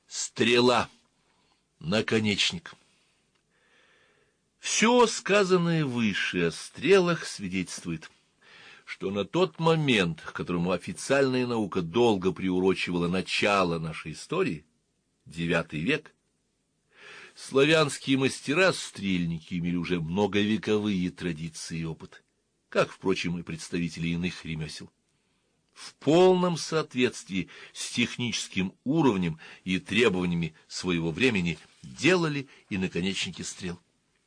Стрела. Наконечник. Все сказанное выше о стрелах свидетельствует, что на тот момент, к которому официальная наука долго приурочивала начало нашей истории, IX век, славянские мастера-стрельники имели уже многовековые традиции и опыт, как, впрочем, и представители иных ремесел. В полном соответствии с техническим уровнем и требованиями своего времени делали и наконечники стрел.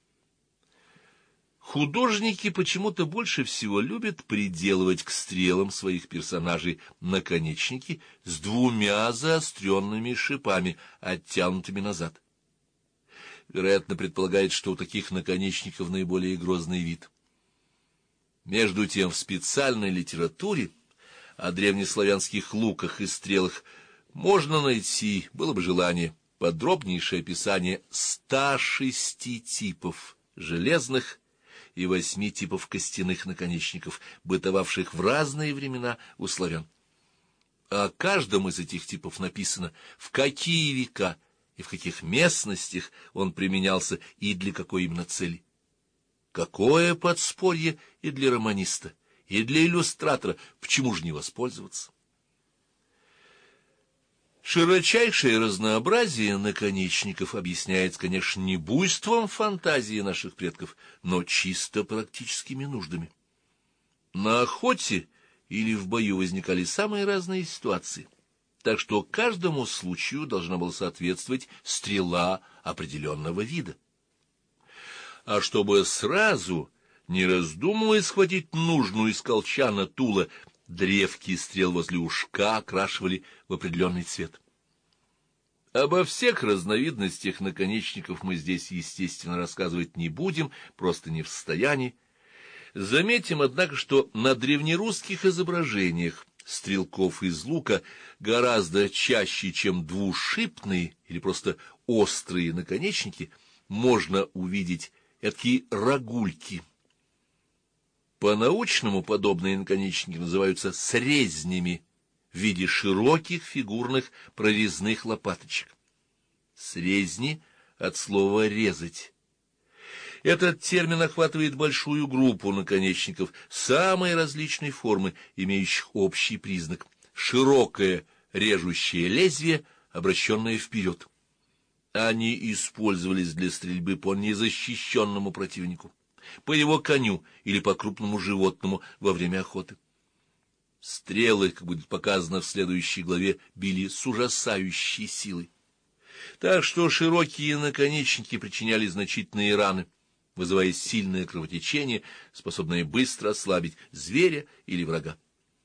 Художники почему-то больше всего любят приделывать к стрелам своих персонажей наконечники с двумя заостренными шипами, оттянутыми назад. Вероятно, предполагает, что у таких наконечников наиболее грозный вид. Между тем, в специальной литературе о древнеславянских луках и стрелах можно найти, было бы желание, подробнейшее описание 106 типов железных и 8 типов костяных наконечников, бытовавших в разные времена у славян. О каждом из этих типов написано, в какие века и в каких местностях он применялся и для какой именно цели. Какое подспорье и для романиста, и для иллюстратора, почему же не воспользоваться? Широчайшее разнообразие наконечников объясняется, конечно, не буйством фантазии наших предков, но чисто практическими нуждами. На охоте или в бою возникали самые разные ситуации, так что каждому случаю должна была соответствовать стрела определенного вида. А чтобы сразу, не раздумывая, схватить нужную из колчана тула, древки стрел возле ушка окрашивали в определенный цвет. Обо всех разновидностях наконечников мы здесь, естественно, рассказывать не будем, просто не в состоянии. Заметим, однако, что на древнерусских изображениях стрелков из лука гораздо чаще, чем двушипные или просто острые наконечники, можно увидеть эдакие рогульки. По-научному подобные наконечники называются срезнями в виде широких фигурных прорезных лопаточек. Срезни от слова «резать». Этот термин охватывает большую группу наконечников самой различной формы, имеющих общий признак — широкое режущее лезвие, обращенное вперед. Они использовались для стрельбы по незащищенному противнику, по его коню или по крупному животному во время охоты. Стрелы, как будет показано в следующей главе, били с ужасающей силой. Так что широкие наконечники причиняли значительные раны, вызывая сильное кровотечение, способное быстро ослабить зверя или врага.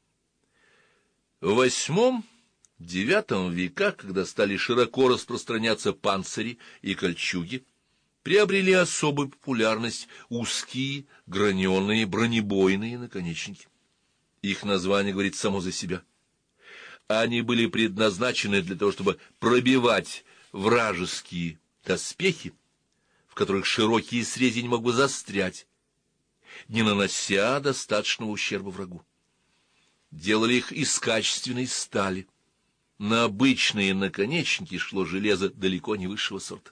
В VIII-IX веках, когда стали широко распространяться панцири и кольчуги, приобрели особую популярность узкие, граненые, бронебойные наконечники. Их название говорит само за себя. Они были предназначены для того, чтобы пробивать вражеские доспехи, в которых широкий срезень мог бы застрять, не нанося достаточного ущерба врагу. Делали их из качественной стали. На обычные наконечники шло железо далеко не высшего сорта.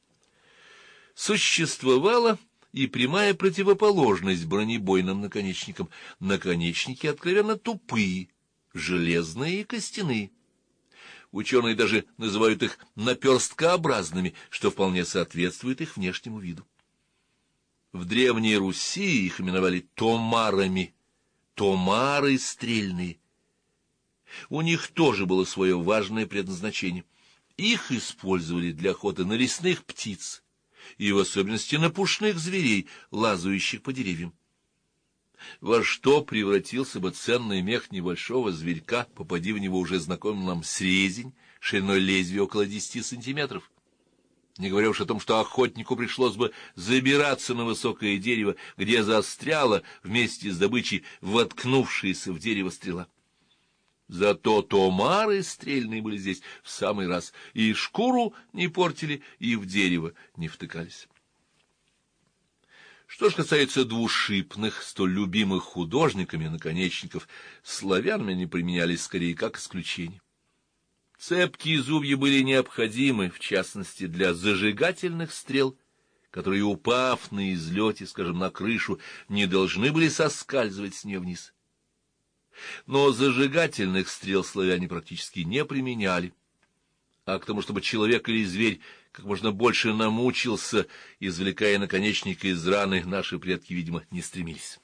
Существовала и прямая противоположность бронебойным наконечникам. Наконечники откровенно тупые, железные и костяные. Ученые даже называют их наперсткообразными, что вполне соответствует их внешнему виду. В Древней Руси их именовали томарами, томары стрельные. У них тоже было свое важное предназначение. Их использовали для охоты на лесных птиц, и в особенности на пушных зверей, лазающих по деревьям. Во что превратился бы ценный мех небольшого зверька, попади в него уже знакомый нам срезень, шириной лезвия около 10 сантиметров? Не говоря уж о том, что охотнику пришлось бы забираться на высокое дерево, где застряла вместе с добычей воткнувшаяся в дерево стрела. Зато томары стрельные были здесь в самый раз, и шкуру не портили, и в дерево не втыкались. Что ж касается двушипных, столь любимых художниками наконечников, славянами они применялись скорее как исключение. Цепкие зубья были необходимы, в частности, для зажигательных стрел, которые, упав на излете, скажем, на крышу, не должны были соскальзывать с нее вниз. Но зажигательных стрел славяне практически не применяли, а к тому, чтобы человек или зверь как можно больше намучился, извлекая наконечник из раны, наши предки, видимо, не стремились.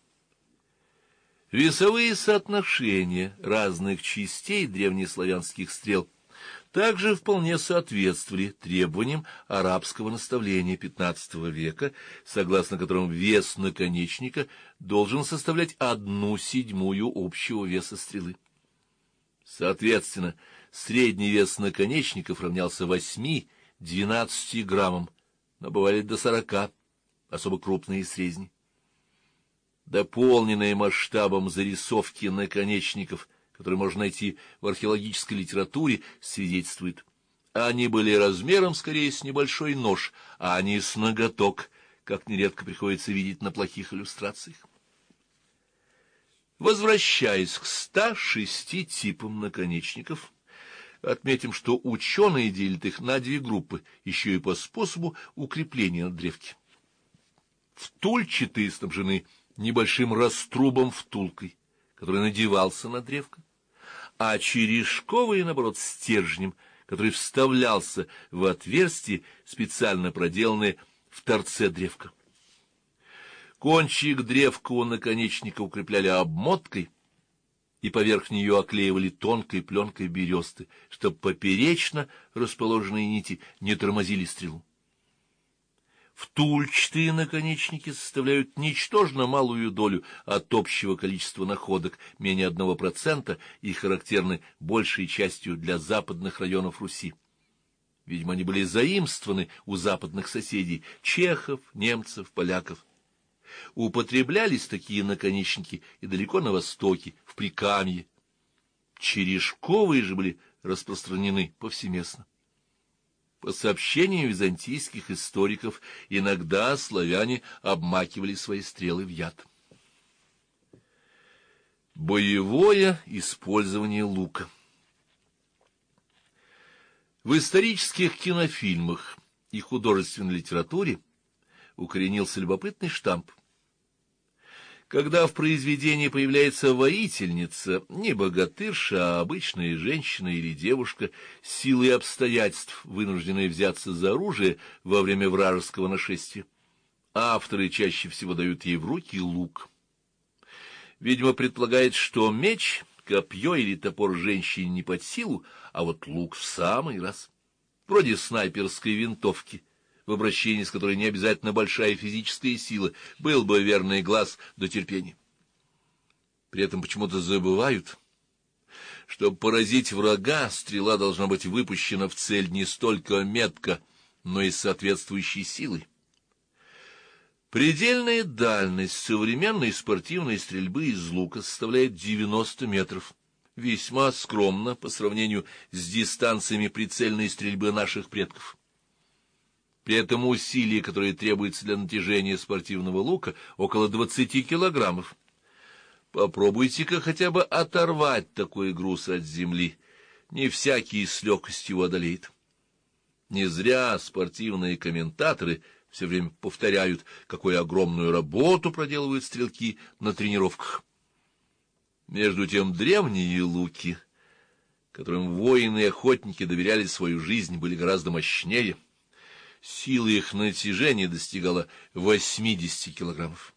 Весовые соотношения разных частей древнеславянских стрел также вполне соответствовали требованиям арабского наставления XV века, согласно которым вес наконечника должен составлять 1/7 общего веса стрелы. Соответственно, средний вес наконечников равнялся 8-12 граммам, но бывали до 40, особо крупные срезни. Дополненные масштабом зарисовки наконечников, которые можно найти в археологической литературе, свидетельствует: они были размером скорее с небольшой нож, а не с ноготок, как нередко приходится видеть на плохих иллюстрациях. Возвращаясь к 106 типам наконечников, отметим, что ученые делят их на 2 группы, еще и по способу укрепления на древке. Втульчатые снабжены небольшим раструбом втулкой, который надевался на древко, а черешковые, наоборот, стержнем, который вставлялся в отверстие, специально проделанное в торце древка. Кончик древка у наконечника укрепляли обмоткой и поверх нее оклеивали тонкой пленкой бересты, чтобы поперечно расположенные нити не тормозили стрелу. Втульчатые наконечники составляют ничтожно малую долю от общего количества находок, менее 1%, и характерны большей частью для западных районов Руси. Видимо, они были заимствованы у западных соседей — чехов, немцев, поляков. Употреблялись такие наконечники и далеко на востоке, в Прикамье. Черешковые же были распространены повсеместно. По сообщениям византийских историков, иногда славяне обмакивали свои стрелы в яд. Боевое использование лука. В исторических кинофильмах и художественной литературе укоренился любопытный штамп. Когда в произведении появляется воительница, не богатырша, а обычная женщина или девушка, силой обстоятельств, вынужденная взяться за оружие во время вражеского нашествия, авторы чаще всего дают ей в руки лук. Видимо, предполагает, что меч, копье или топор женщине не под силу, а вот лук в самый раз. Вроде снайперской винтовки, в обращении с которой не обязательно большая физическая сила, был бы верный глаз до терпения. При этом почему-то забывают, чтобы поразить врага, стрела должна быть выпущена в цель не столько метко, но и с соответствующей силой. Предельная дальность современной спортивной стрельбы из лука составляет 90 метров, весьма скромно по сравнению с дистанциями прицельной стрельбы наших предков. При этом усилие, которое требуется для натяжения спортивного лука, около 20 килограммов. Попробуйте-ка хотя бы оторвать такой груз от земли. Не всякий с легкостью его одолеет. Не зря спортивные комментаторы все время повторяют, какую огромную работу проделывают стрелки на тренировках. Между тем древние луки, которым воины и охотники доверяли свою жизнь, были гораздо мощнее. Сила их натяжения достигала 80 килограммов.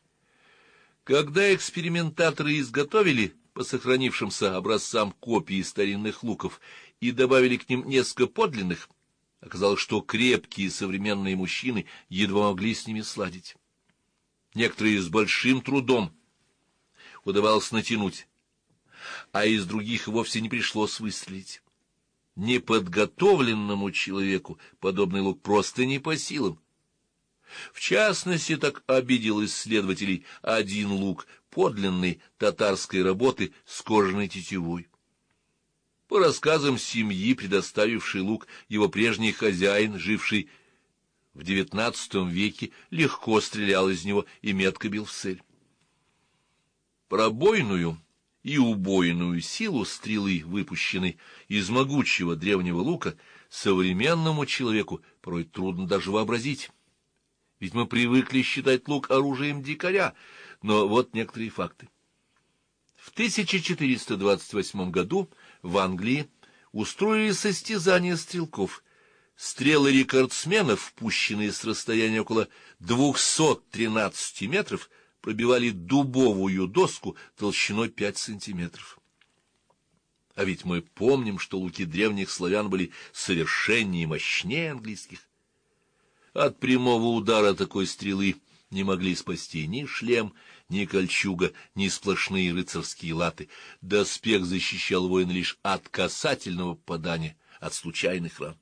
Когда экспериментаторы изготовили по сохранившимся образцам копии старинных луков и добавили к ним несколько подлинных, оказалось, что крепкие современные мужчины едва могли с ними сладить. Некоторые с большим трудом удавалось натянуть, а из других вовсе не пришлось выстрелить. Неподготовленному человеку подобный лук просто не по силам. В частности, так обидел исследователей один лук подлинной татарской работы с кожаной тетивой. По рассказам семьи, предоставивший лук, его прежний хозяин, живший в XIX веке, легко стрелял из него и метко бил в цель. Пробойную и убойную силу стрелы, выпущенной из могучего древнего лука, современному человеку порой трудно даже вообразить. Ведь мы привыкли считать лук оружием дикаря, но вот некоторые факты. В 1428 году в Англии устроили состязания стрелков. Стрелы-рекордсменов, пущенные с расстояния около 213 метров, пробивали дубовую доску толщиной 5 сантиметров. А ведь мы помним, что луки древних славян были совершеннее и мощнее английских. От прямого удара такой стрелы не могли спасти ни шлем, ни кольчуга, ни сплошные рыцарские латы. Доспех защищал воина лишь от касательного попадания, от случайных ран.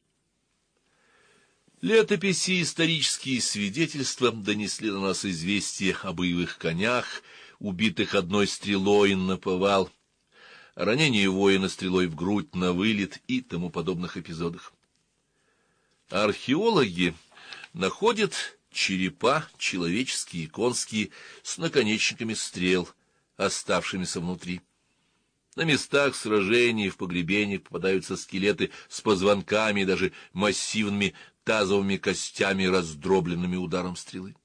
Летописи и исторические свидетельства донесли до нас известия о боевых конях, убитых одной стрелой наповал, о ранении воина стрелой в грудь на вылет и тому подобных эпизодах. Археологи находят черепа, человеческие и конские, с наконечниками стрел, оставшимися внутри. На местах сражений в погребениях попадаются скелеты с позвонками и даже массивными тазовыми костями, раздробленными ударом стрелы.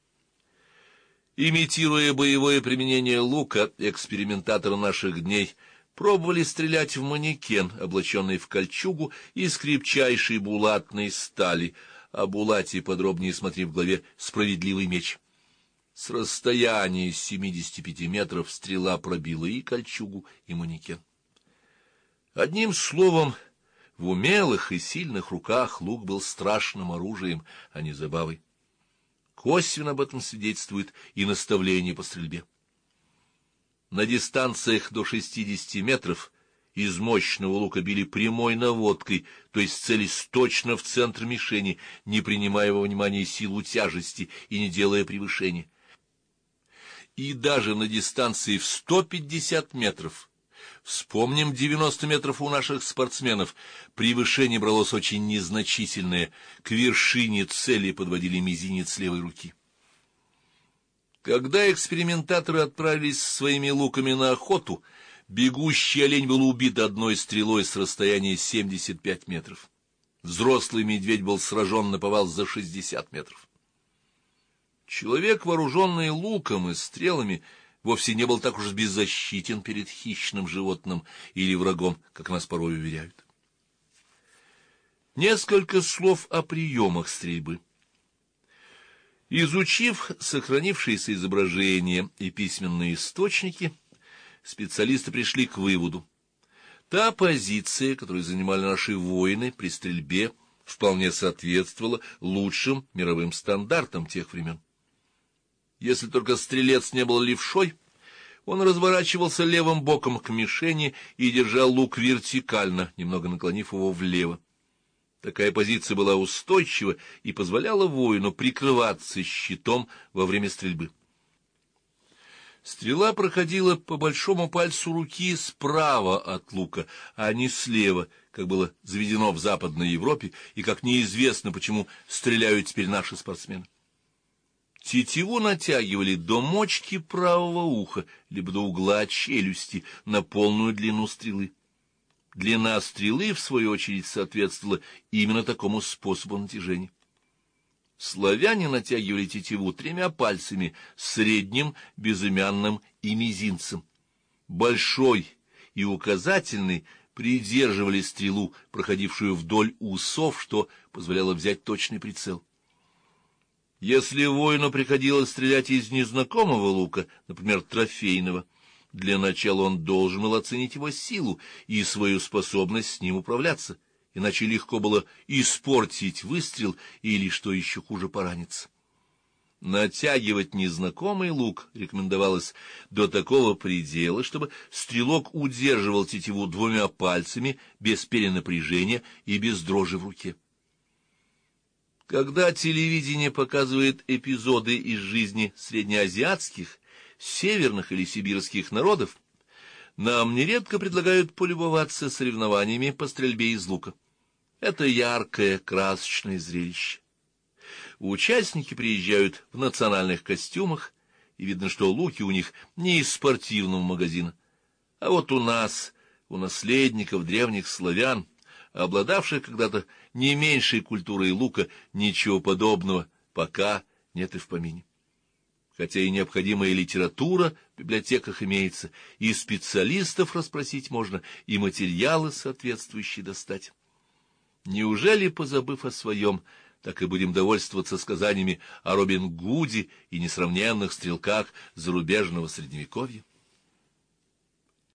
Имитируя боевое применение лука, экспериментаторы наших дней пробовали стрелять в манекен, облаченный в кольчугу из крепчайшей булатной стали. О булате подробнее смотри в главе «Справедливый меч». С расстояния 75 метров стрела пробила и кольчугу, и манекен. Одним словом, в умелых и сильных руках лук был страшным оружием, а не забавой. Косвенно об этом свидетельствует и наставление по стрельбе. На дистанциях до 60 метров из мощного лука били прямой наводкой, то есть целясь точно в центр мишени, не принимая во внимание силу тяжести и не делая превышения. И даже на дистанции в 150 метров, вспомним 90 метров у наших спортсменов, превышение бралось очень незначительное, к вершине цели подводили мизинец левой руки. Когда экспериментаторы отправились со своими луками на охоту, бегущий олень был убит одной стрелой с расстояния 75 метров. Взрослый медведь был сражен наповал за 60 метров. Человек, вооруженный луком и стрелами, вовсе не был так уж беззащитен перед хищным животным или врагом, как нас порой уверяют. Несколько слов о приемах стрельбы. Изучив сохранившиеся изображения и письменные источники, специалисты пришли к выводу: та позиция, которую занимали наши воины при стрельбе, вполне соответствовала лучшим мировым стандартам тех времен. Если только стрелец не был левшой, он разворачивался левым боком к мишени и держал лук вертикально, немного наклонив его влево. Такая позиция была устойчива и позволяла воину прикрываться щитом во время стрельбы. Стрела проходила по большому пальцу руки справа от лука, а не слева, как было заведено в Западной Европе и как неизвестно, почему стреляют теперь наши спортсмены. Тетиву натягивали до мочки правого уха, либо до угла челюсти на полную длину стрелы. Длина стрелы, в свою очередь, соответствовала именно такому способу натяжения. Славяне натягивали тетиву 3 пальцами, средним, безымянным и мизинцем. Большой и указательный придерживали стрелу, проходившую вдоль усов, что позволяло взять точный прицел. Если воину приходилось стрелять из незнакомого лука, например, трофейного, для начала он должен был оценить его силу и свою способность с ним управляться, иначе легко было испортить выстрел или, что еще хуже, пораниться. Натягивать незнакомый лук рекомендовалось до такого предела, чтобы стрелок удерживал тетиву 2 пальцами без перенапряжения и без дрожи в руке. Когда телевидение показывает эпизоды из жизни среднеазиатских, северных или сибирских народов, нам нередко предлагают полюбоваться соревнованиями по стрельбе из лука. Это яркое, красочное зрелище. Участники приезжают в национальных костюмах, и видно, что луки у них не из спортивного магазина, А вот у нас, у наследников древних славян, обладавших когда-то не меньшей культурой лука, ничего подобного пока нет и в помине. Хотя и необходимая литература в библиотеках имеется, и специалистов расспросить можно, и материалы соответствующие достать. Неужели, позабыв о своем, так и будем довольствоваться сказаниями о Робин Гуде и несравненных стрелках зарубежного Средневековья?